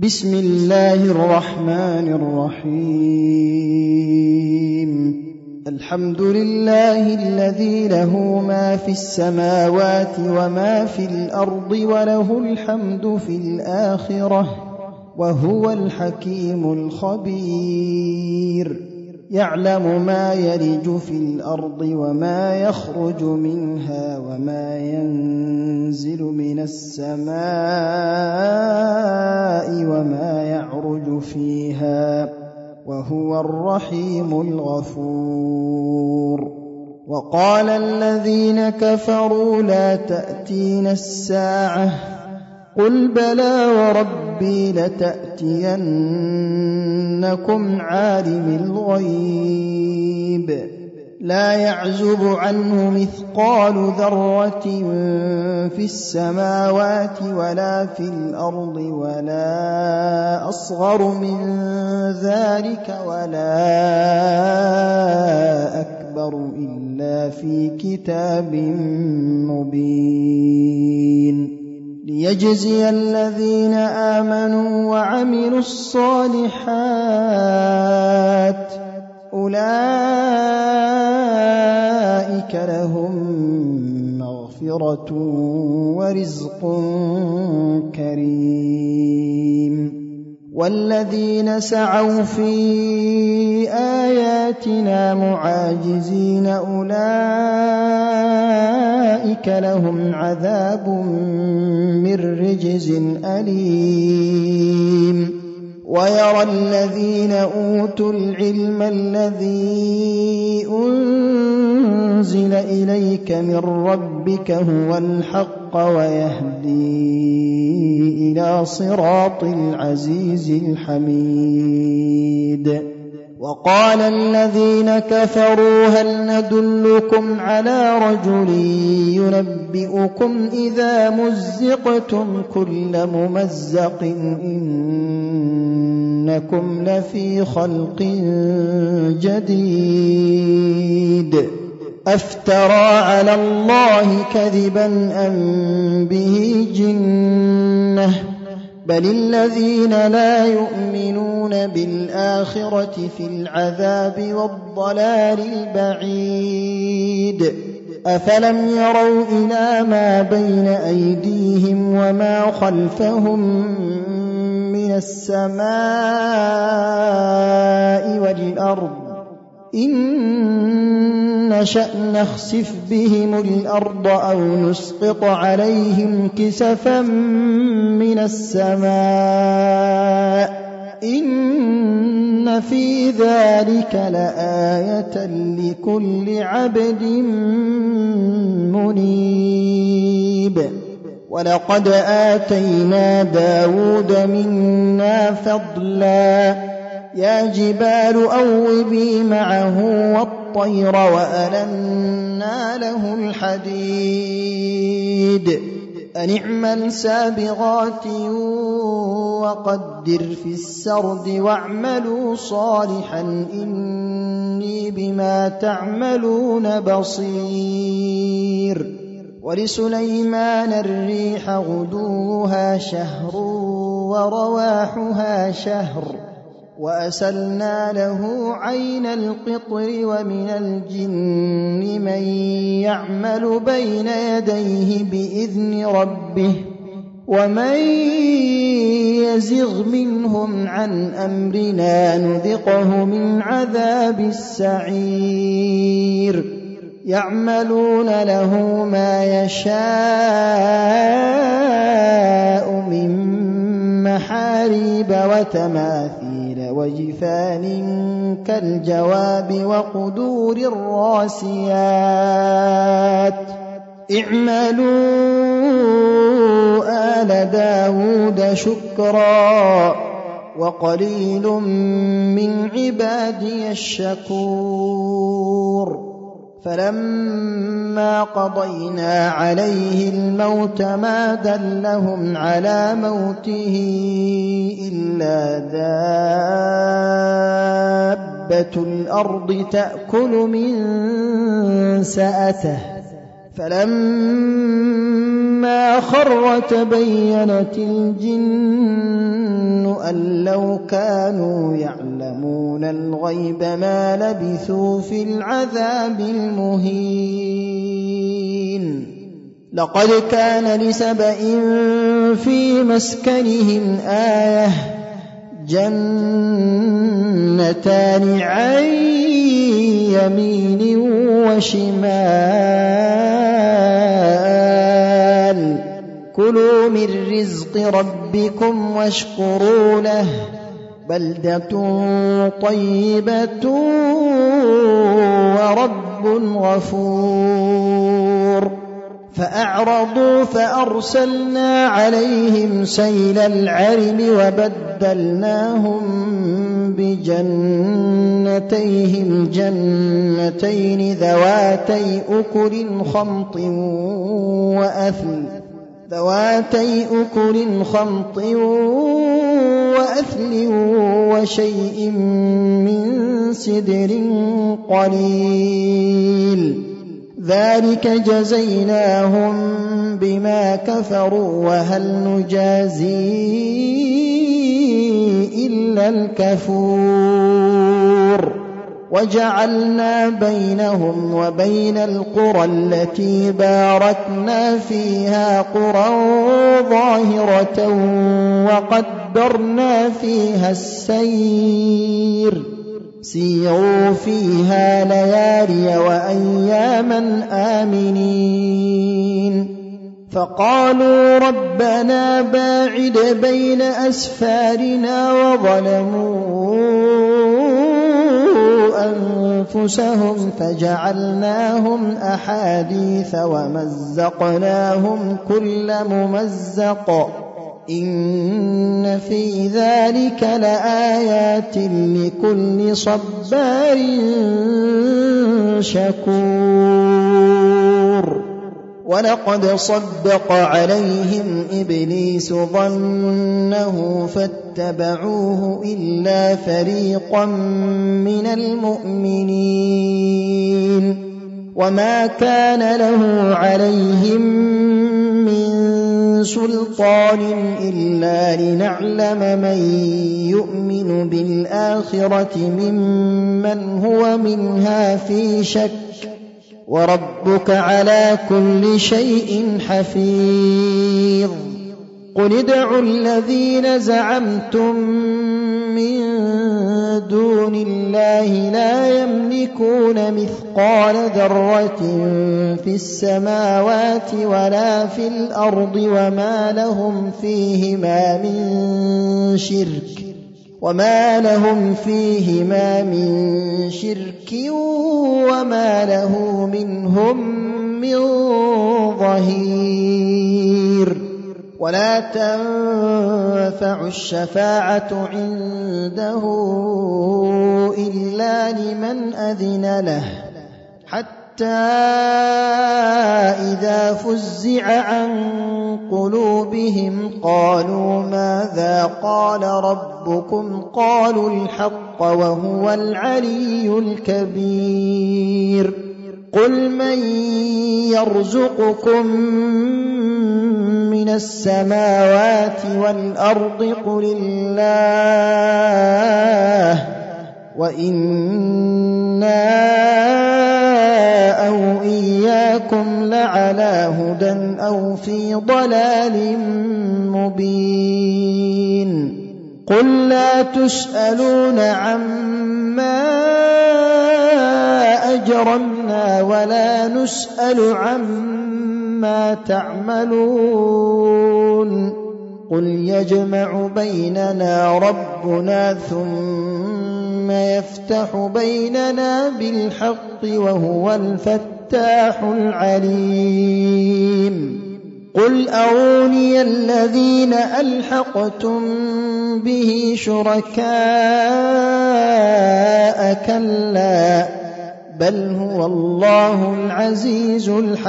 بسم الله الرحمن الرحيم. الحمد لله الذي له ما في السماوات وما في الأرض وله الحمد في الآخرة وهو الحكيم الخبير. يعلم ما يلج في الأرض وما يخرج منها وما ينزل من السماء وما يعرج فيها وهو الرحيم الغفور. وقال الذين كفروا لا تأتينا الساعة قل بلى وربي لتأتينكم عالم الغيب لا يعزب عنه مثقال ذرة في السماوات ولا في الأرض ولا أصغر من ذلك ولا أكبر إلا في كتاب مبين ليجزي الذين آمنوا وعملوا الصالحات أولئك لهم مغفرة ورزق كريم. والذين سعوا في آياتنا معاجزين أولئك لهم عذاب من رجز أليم. ويرى الذين أوتوا العلم الذي أنزل إليك من ربك هو الحق ويهدي إلى صراط العزيز الحميد. وقال الذين كفروا هل ندلكم على رجل ينبئكم إذا مزقتم كل ممزق إنكم لفي خلق جديد أفترى على الله كذبا أم به جنة بل الذين لا يؤمنون بالآخرة في العذاب والضلال البعيد. أفلم يروا إلى ما بين أيديهم وما خلفهم من السماء والأرض إن نشأ نخسف بهم الأرض أو نسقط عليهم كسفا من السماء إن في ذلك لآية لكل عبد منيب. ولقد آتينا داود منا فضلا يا جبال أوبي معه والطير وألنا له الحديد أن اعمل سابغات وقدر في السرد واعملوا صالحا إني بما تعملون بصير. ولسليمان الريح غدوها شهر ورواحها شهر وأسلنا له عين القطر ومن الجن من يعمل بين يديه بإذن ربه ومن يزغ منهم عن أمرنا نذقه من عذاب السعير. يعملون له ما يشاء من محاريب وتماثيل وجفان كالجواب وقدور الراسيات اعملوا آل داود شكرا وقليل من عبادي الشكور. فلما قضينا عليه الموت ما دلهم على موته إلا دابة الأرض تأكل من سأته فلما خر تبينت الجن أن لو كانوا يعلمون الغيب ما لبثوا في العذاب المهين لقد كان لسبإ في مسكنهم آية جنتان عن يمين وشمال كلوا من رزق ربكم واشكروا له بلدة طيبة ورب غفور فأعرضوا فأرسلنا عليهم سيل العرم وبدلناهم بجنتيهم جنتين ذواتي أكل خمط وأثل وشيء من سدر قليل ذلك جزيناهم بما كفروا وهل نجازي إلا الكفور وجعلنا بينهم وبين القرى التي باركنا فيها قرى ظاهرة وقدرنا فيها السير سيروا فيها ليالي وأياما آمنين فقالوا ربنا باعد بين أسفارنا وظلموا أنفسهم فجعلناهم أحاديث ومزقناهم كل ممزق إن في ذلك لآيات لكل صبار شكور ولقد صدق عليهم إبليس ظنه فاتبعوه إلا فريقا من المؤمنين وما كان له عليهم من سلطان إلا لنعلم من يؤمن بالآخرة ممن هو منها في شك وربك على كل شيء حفيظ قل ادعوا الذين زعمتم من دون الله لا يملكون مثقال ذرة في السماوات ولا في الأرض وما لهم فيهما من شرك وما له منهم من ظهير ولا تنفع الشفاعة عنده إلا لمن أذن له حتى إذا فزع عن قلوبهم قالوا ماذا قال ربكم قالوا الحق وهو العلي الكبير قل من يرزقكم من السماوات والأرض قل الله وإنا أو إياكم لعلى هدى أو في ضلال مبين قل لا تسألون عما أجرمنا ولا نسأل عما تعملون قل يجمع بيننا ربنا ثم يفتح بيننا بالحق وهو الفتاح العليم قل أروني الذين ألحقتم به شركاء كلا بل هو الله العزيز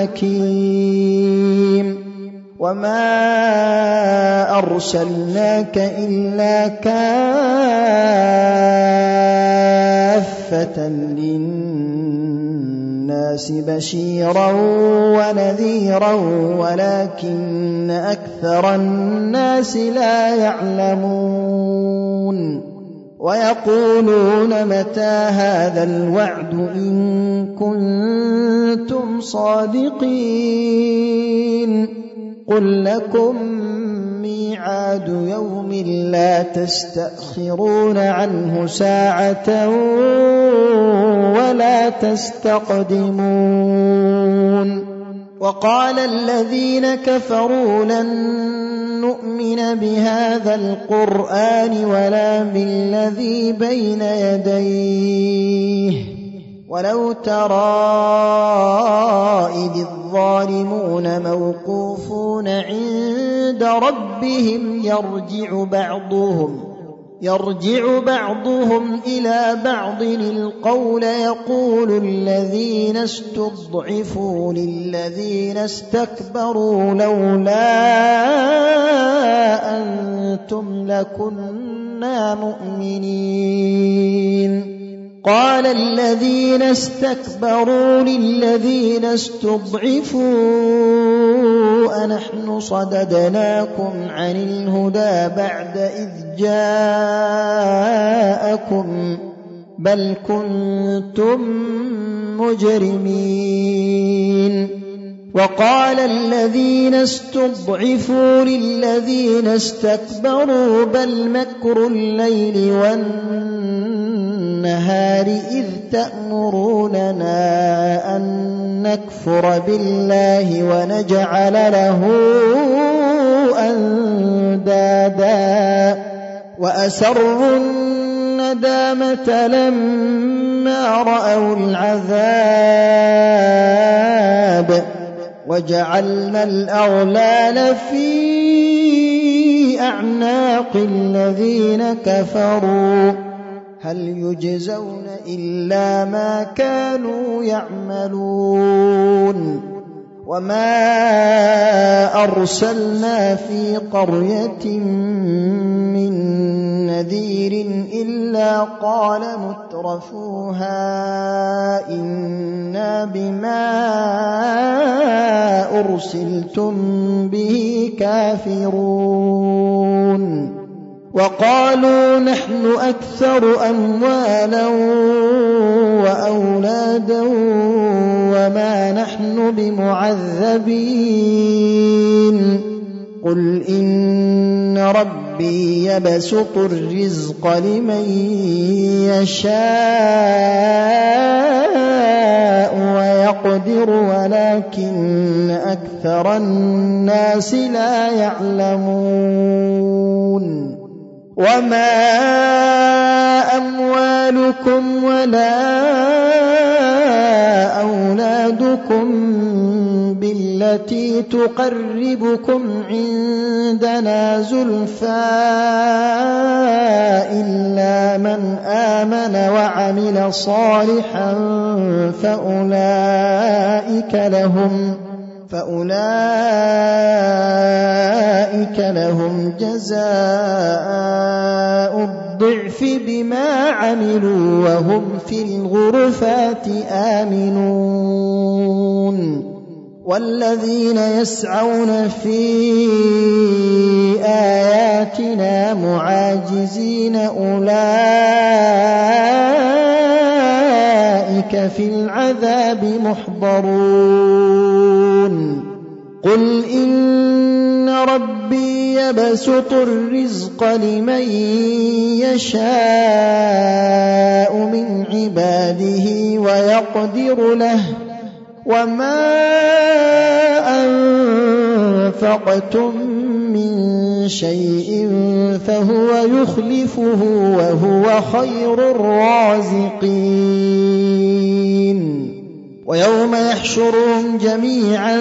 الحكيم وما أرسلناك إلا كافة للناس للناس بشيرا ونذيرا ولكن أكثر الناس لا يعلمون ويقولون متى هذا الوعد إن كنتم صادقين قل لكم ميعاد يوم لا تستأخرون عنه ساعة ولا تستقدمون وقال الذين كفروا لن نؤمن بهذا القرآن ولا بالذي بين يديه ولو ترى إذ الظالمون موقوفون عند ربهم يرجع بعضهم إلى بعض القول يقول الذين استضعفوا للذين استكبروا لولا أنتم لكنا مؤمنين قال الذين استكبروا للذين استضعفوا أنحن صددناكم عن الهدى بعد إذ جاءكم بل كنتم مجرمين وقال الذين استضعفوا للذين استكبروا بل مكر الليل والنهار إذ تأمروننا أن نكفر بالله ونجعل له أندادا وأسروا الندامة لما رأوا العذاب وجعلنا الأغلال في أعناق الذين كفروا هل يجزون إلا ما كانوا يعملون وما أرسلنا في قرية من نذير إلا قال مترفوها إنا بما أرسلتم به كافرون وقالوا نحن أكثر أموالا وأولادا وما نحن بمعذبين قل إن ربي يبسط الرزق لمن يشاء ويقدر ولكن أكثر الناس لا يعلمون وما أموالكم ولا أولادكم بالتي تقربكم عندنا زلفى إلا من آمن وعمل صالحا فأولئك لهم جزاء الضعف بما عملوا وهم في الغرفات آمنون والذين يسعون في آياتنا معاجزين أولئك في العذاب محضرون قل إن ربي يبسط الرزق لمن يشاء من عباده ويقدر له وما أنفقتم من شيء فهو يخلفه وهو خير الرازقين ويوم يحشرهم جميعا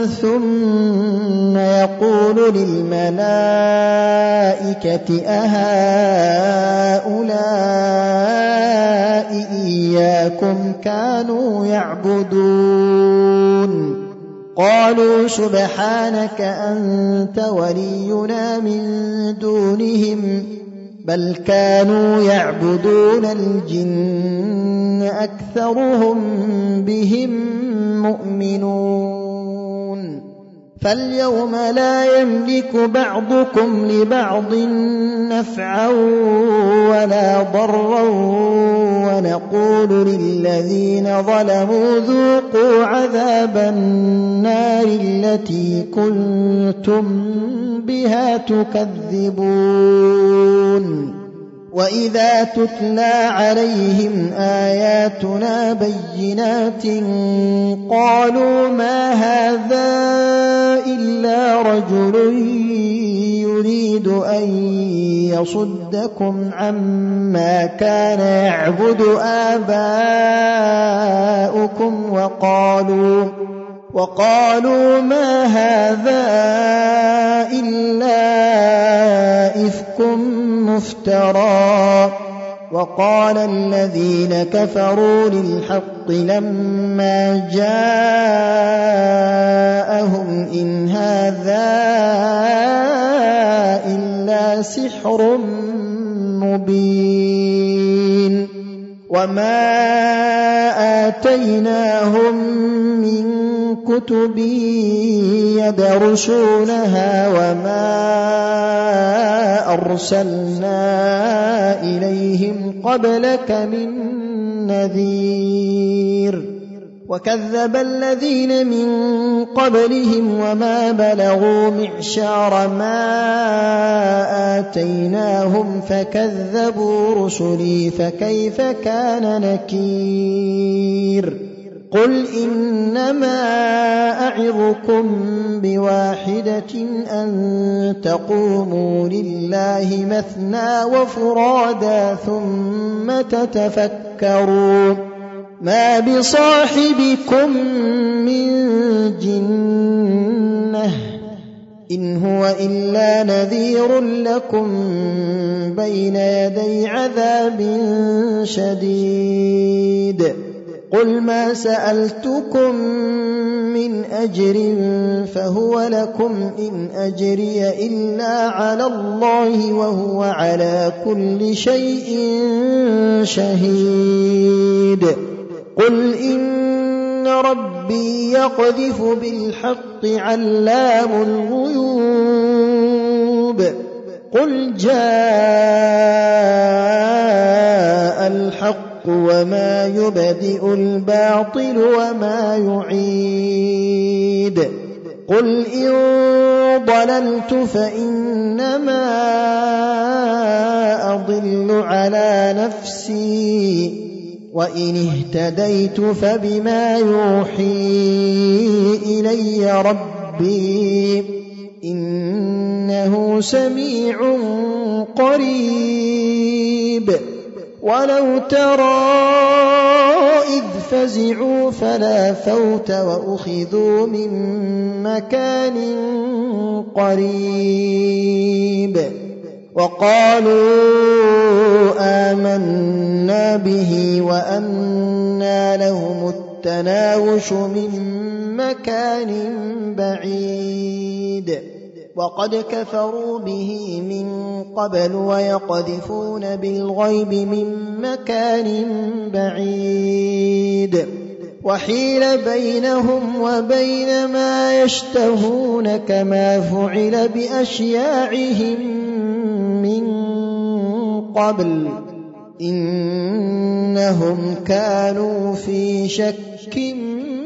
ثم يقول للملائكة أهؤلاء إياكم كانوا يعبدون قالوا سبحانك أنت ولينا من دونهم بل كانوا يعبدون الجن أكثرهم بهم مؤمنون فاليوم لا يملك بعضكم لبعض نفعا ولا ضرا ونقول للذين ظلموا ذوقوا عذاب النار التي كنتم بها تكذبون وإذا تتلى عليهم آياتنا بينات قالوا ما هذا إلا رجل يريد أن يصدكم عما كان يعبد آباؤكم وقالوا ما هذا إلا إفك مفترى وقال الذين كفروا للحق لما جاءهم إن هذا إلا سحر مبين وما آتيناهم من كتب يدرسونها وما أرسلنا إليهم قبلك من نذير وكذب الذين من قبلهم وما بلغوا معشار ما آتيناهم فكذبوا رسلي فكيف كان نكير قل إنما أعظكم بواحدة أن تقوموا لله مثنى وفرادا ثم تتفكروا ما بصاحبكم من جنة إن هو إلا نذير لكم بين يدي عذاب شديد قل ما سألتكم من أجر فهو لكم إن أجري إلا على الله وهو على كل شيء شهيد قل إن ربي يقذف بالحق علام الغيوب قل جاء الحق وما يبدئ الباطل وما يعيد قل إن ضللت فإنما أضل على نفسي وإن اهتديت فبما يوحي إلي ربي إنه سميع قريب ولو ترى إذ فزعوا فلا فوت وأخذوا من مكان قريب وقالوا آمنا به وأنى لهم التناوش من مكان بعيد وقد كفروا به من قبل ويقذفون بالغيب من مكان بعيد وحيل بينهم وبين ما يشتهون كما فعل بأشياعهم من قبل إنهم كانوا في شك